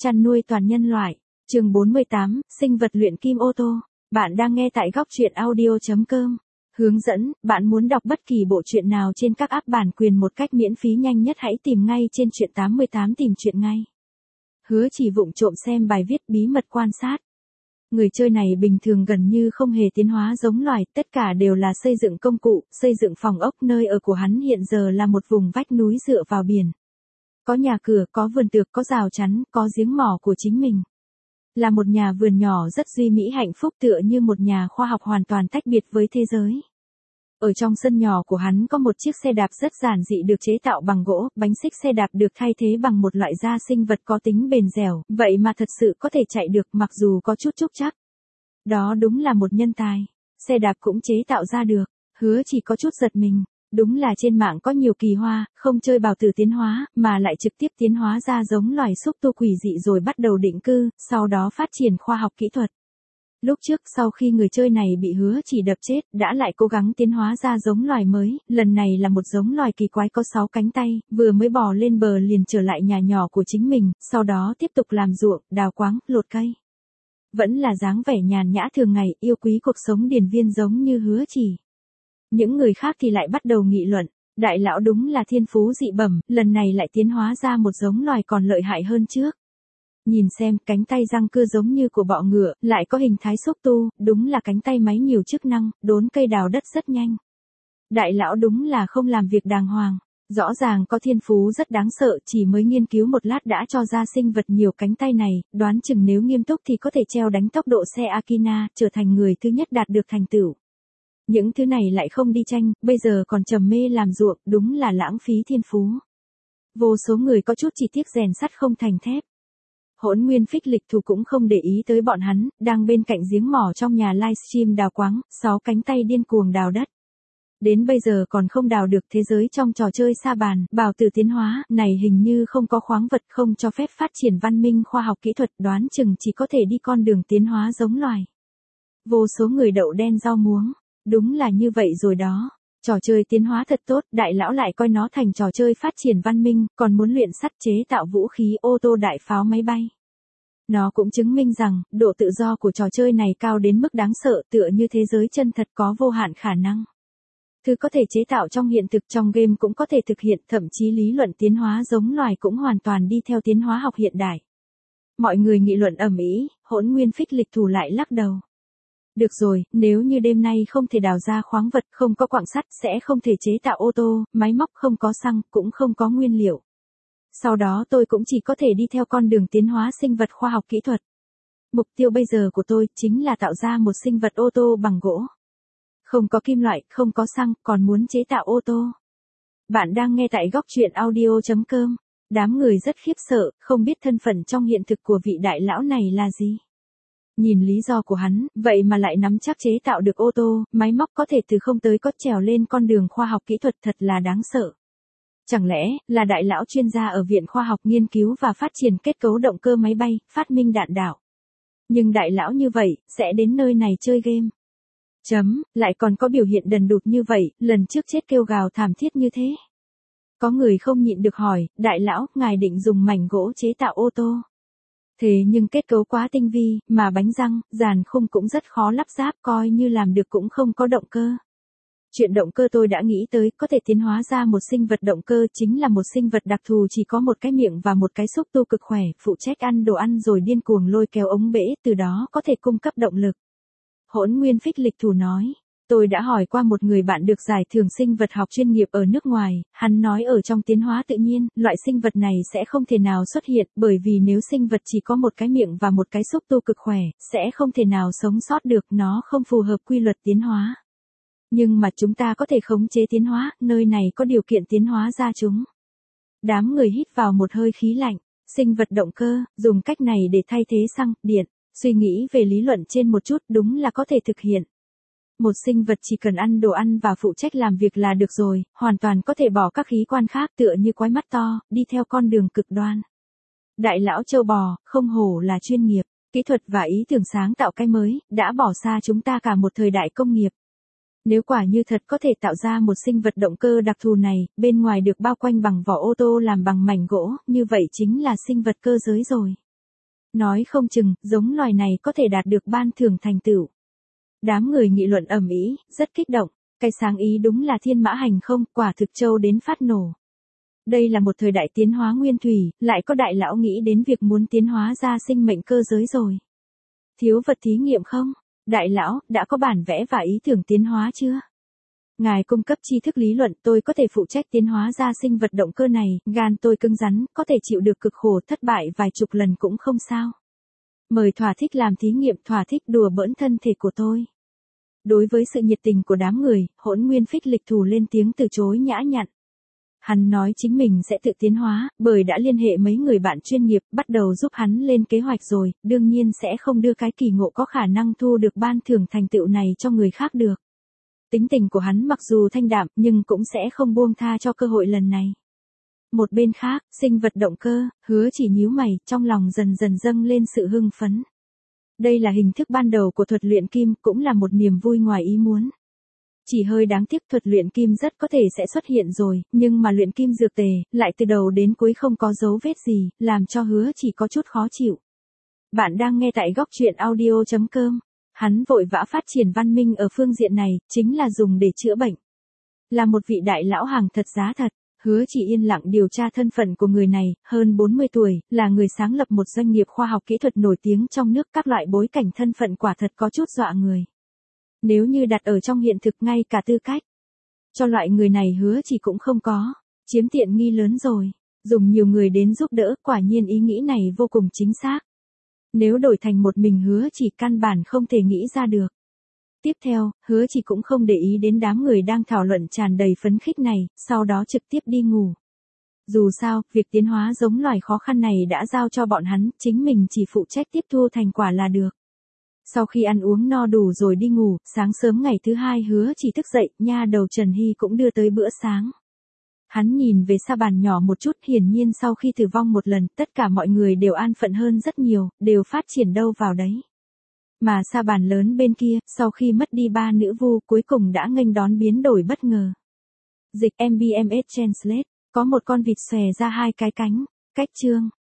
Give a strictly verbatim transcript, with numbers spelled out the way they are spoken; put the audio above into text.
Chăn nuôi toàn nhân loại. Chương bốn mươi tám, sinh vật luyện kim ô tô. Bạn đang nghe tại góc truyện audio chấm com. Hướng dẫn, bạn muốn đọc bất kỳ bộ truyện nào trên các app bản quyền một cách miễn phí nhanh nhất hãy tìm ngay trên truyện tám mươi tám tìm truyện ngay. Hứa Chỉ vụng trộm xem bài viết bí mật quan sát. Người chơi này bình thường gần như không hề tiến hóa giống loài, tất cả đều là xây dựng công cụ, xây dựng phòng ốc. Nơi ở của hắn hiện giờ là một vùng vách núi dựa vào biển. Có nhà cửa, có vườn tược, có rào chắn, có giếng mỏ của chính mình. Là một nhà vườn nhỏ rất duy mỹ hạnh phúc, tựa như một nhà khoa học hoàn toàn tách biệt với thế giới. Ở trong sân nhỏ của hắn có một chiếc xe đạp rất giản dị được chế tạo bằng gỗ, bánh xích xe đạp được thay thế bằng một loại da sinh vật có tính bền dẻo, vậy mà thật sự có thể chạy được mặc dù có chút trúc trắc. Đó đúng là một nhân tài. Xe đạp cũng chế tạo ra được. Hứa Chỉ có chút giật mình. Đúng là trên mạng có nhiều kỳ hoa, không chơi bào tử tiến hóa, mà lại trực tiếp tiến hóa ra giống loài xúc tu quỷ dị rồi bắt đầu định cư, sau đó phát triển khoa học kỹ thuật. Lúc trước sau khi người chơi này bị Hứa Chỉ đập chết, đã lại cố gắng tiến hóa ra giống loài mới, lần này là một giống loài kỳ quái có sáu cánh tay, vừa mới bò lên bờ liền trở lại nhà nhỏ của chính mình, sau đó tiếp tục làm ruộng, đào quáng, lột cây. Vẫn là dáng vẻ nhàn nhã thường ngày, yêu quý cuộc sống điền viên giống như Hứa Chỉ. Những người khác thì lại bắt đầu nghị luận, đại lão đúng là thiên phú dị bẩm, lần này lại tiến hóa ra một giống loài còn lợi hại hơn trước. Nhìn xem, cánh tay răng cưa giống như của bọ ngựa, lại có hình thái xúc tu, đúng là cánh tay máy nhiều chức năng, đốn cây đào đất rất nhanh. Đại lão đúng là không làm việc đàng hoàng, rõ ràng có thiên phú rất đáng sợ, chỉ mới nghiên cứu một lát đã cho ra sinh vật nhiều cánh tay này, đoán chừng nếu nghiêm túc thì có thể treo đánh tốc độ xe Akina, trở thành người thứ nhất đạt được thành tựu. Những thứ này lại không đi tranh, bây giờ còn trầm mê làm ruộng, đúng là lãng phí thiên phú. Vô số người có chút chỉ tiếc rèn sắt không thành thép. Hỗn Nguyên Phích Lịch Thù cũng không để ý tới bọn hắn, đang bên cạnh giếng mỏ trong nhà livestream đào quáng, sáu cánh tay điên cuồng đào đất. Đến bây giờ còn không đào được. Thế giới trong trò chơi sa bàn, bào tử tiến hóa, này hình như không có khoáng vật, không cho phép phát triển văn minh khoa học kỹ thuật, đoán chừng chỉ có thể đi con đường tiến hóa giống loài. Vô số người đậu đen rau muống. Đúng là như vậy rồi đó. Trò chơi tiến hóa thật tốt, đại lão lại coi nó thành trò chơi phát triển văn minh, còn muốn luyện sắt chế tạo vũ khí, ô tô, đại pháo, máy bay. Nó cũng chứng minh rằng, độ tự do của trò chơi này cao đến mức đáng sợ, tựa như thế giới chân thật có vô hạn khả năng. Thứ có thể chế tạo trong hiện thực trong game cũng có thể thực hiện, thậm chí lý luận tiến hóa giống loài cũng hoàn toàn đi theo tiến hóa học hiện đại. Mọi người nghị luận ầm ĩ, Hỗn Nguyên Phích Lịch Thù lại lắc đầu. Được rồi, nếu như đêm nay không thể đào ra khoáng vật, không có quặng sắt, sẽ không thể chế tạo ô tô, máy móc, không có xăng, cũng không có nguyên liệu. Sau đó tôi cũng chỉ có thể đi theo con đường tiến hóa sinh vật khoa học kỹ thuật. Mục tiêu bây giờ của tôi chính là tạo ra một sinh vật ô tô bằng gỗ. Không có kim loại, không có xăng, còn muốn chế tạo ô tô. Bạn đang nghe tại góc truyện audio chấm com. Đám người rất khiếp sợ, không biết thân phận trong hiện thực của vị đại lão này là gì. Nhìn lý do của hắn, vậy mà lại nắm chắc chế tạo được ô tô, máy móc có thể từ không tới có, trèo lên con đường khoa học kỹ thuật, thật là đáng sợ. Chẳng lẽ, là đại lão chuyên gia ở Viện Khoa học nghiên cứu và phát triển kết cấu động cơ máy bay, phát minh đạn đạo. Nhưng đại lão như vậy, sẽ đến nơi này chơi game. Chấm, lại còn có biểu hiện đần đụt như vậy, lần trước chết kêu gào thảm thiết như thế. Có người không nhịn được hỏi, đại lão, ngài định dùng mảnh gỗ chế tạo ô tô. Thế nhưng kết cấu quá tinh vi, mà bánh răng, dàn khung cũng rất khó lắp ráp, coi như làm được cũng không có động cơ. Chuyện động cơ tôi đã nghĩ tới, có thể tiến hóa ra một sinh vật động cơ, chính là một sinh vật đặc thù chỉ có một cái miệng và một cái xúc tu cực khỏe, phụ trách ăn đồ ăn rồi điên cuồng lôi kéo ống bể, từ đó có thể cung cấp động lực. Hỗn Nguyên Phích Lịch Thù nói. Tôi đã hỏi qua một người bạn được giải thưởng sinh vật học chuyên nghiệp ở nước ngoài, hắn nói ở trong tiến hóa tự nhiên, loại sinh vật này sẽ không thể nào xuất hiện, bởi vì nếu sinh vật chỉ có một cái miệng và một cái xúc tu cực khỏe, sẽ không thể nào sống sót được, nó không phù hợp quy luật tiến hóa. Nhưng mà chúng ta có thể khống chế tiến hóa, nơi này có điều kiện tiến hóa ra chúng. Đám người hít vào một hơi khí lạnh, sinh vật động cơ, dùng cách này để thay thế xăng, điện, suy nghĩ về lý luận trên một chút đúng là có thể thực hiện. Một sinh vật chỉ cần ăn đồ ăn và phụ trách làm việc là được rồi, hoàn toàn có thể bỏ các khí quan khác tựa như quái mắt to, đi theo con đường cực đoan. Đại lão châu bò, không hổ là chuyên nghiệp, kỹ thuật và ý tưởng sáng tạo cái mới, đã bỏ xa chúng ta cả một thời đại công nghiệp. Nếu quả như thật có thể tạo ra một sinh vật động cơ đặc thù này, bên ngoài được bao quanh bằng vỏ ô tô làm bằng mảnh gỗ, như vậy chính là sinh vật cơ giới rồi. Nói không chừng, giống loài này có thể đạt được ban thưởng thành tựu. Đám người nghị luận ầm ĩ, rất kích động, cái sáng ý đúng là thiên mã hành không, quả thực châu đến phát nổ. Đây là một thời đại tiến hóa nguyên thủy, lại có đại lão nghĩ đến việc muốn tiến hóa ra sinh mệnh cơ giới rồi. Thiếu vật thí nghiệm không? Đại lão, đã có bản vẽ và ý tưởng tiến hóa chưa? Ngài cung cấp tri thức lý luận, tôi có thể phụ trách tiến hóa ra sinh vật động cơ này, gan tôi cứng rắn, có thể chịu được cực khổ thất bại vài chục lần cũng không sao. Mời thỏa thích làm thí nghiệm, thỏa thích đùa bỡn thân thể của tôi. Đối với sự nhiệt tình của đám người, Hỗn Nguyên Phích lịch thủ lên tiếng từ chối nhã nhặn. Hắn nói chính mình sẽ tự tiến hóa, bởi đã liên hệ mấy người bạn chuyên nghiệp, bắt đầu giúp hắn lên kế hoạch rồi, đương nhiên sẽ không đưa cái kỳ ngộ có khả năng thu được ban thưởng thành tựu này cho người khác được. Tính tình của hắn mặc dù thanh đạm, nhưng cũng sẽ không buông tha cho cơ hội lần này. Một bên khác, sinh vật động cơ, Hứa Chỉ nhíu mày, trong lòng dần dần dâng lên sự hưng phấn. Đây là hình thức ban đầu của thuật luyện kim, cũng là một niềm vui ngoài ý muốn. Chỉ hơi đáng tiếc thuật luyện kim rất có thể sẽ xuất hiện rồi, nhưng mà luyện kim dược tề, lại từ đầu đến cuối không có dấu vết gì, làm cho Hứa Chỉ có chút khó chịu. Bạn đang nghe tại góc truyện audio chấm com. Hắn vội vã phát triển văn minh ở phương diện này, chính là dùng để chữa bệnh. Là một vị đại lão hàng thật giá thật, Hứa Chỉ yên lặng điều tra thân phận của người này, hơn bốn mươi tuổi, là người sáng lập một doanh nghiệp khoa học kỹ thuật nổi tiếng trong nước, các loại bối cảnh thân phận quả thật có chút dọa người. Nếu như đặt ở trong hiện thực ngay cả tư cách cho loại người này Hứa Chỉ cũng không có, chiếm tiện nghi lớn rồi, dùng nhiều người đến giúp đỡ, quả nhiên ý nghĩ này vô cùng chính xác. Nếu đổi thành một mình Hứa Chỉ căn bản không thể nghĩ ra được. Tiếp theo, Hứa Chỉ cũng không để ý đến đám người đang thảo luận tràn đầy phấn khích này, sau đó trực tiếp đi ngủ. Dù sao, việc tiến hóa giống loài khó khăn này đã giao cho bọn hắn, chính mình chỉ phụ trách tiếp thu thành quả là được. Sau khi ăn uống no đủ rồi đi ngủ, sáng sớm ngày thứ hai Hứa Chỉ thức dậy, nha đầu Trần Hy cũng đưa tới bữa sáng. Hắn nhìn về sa bàn nhỏ một chút, hiển nhiên sau khi tử vong một lần, tất cả mọi người đều an phận hơn rất nhiều, đều phát triển đâu vào đấy. Mà sa bàn lớn bên kia, sau khi mất đi ba nữ vu, cuối cùng đã nghênh đón biến đổi bất ngờ. Dịch em bê em ét Translate, có một con vịt xòe ra hai cái cánh, cách chương.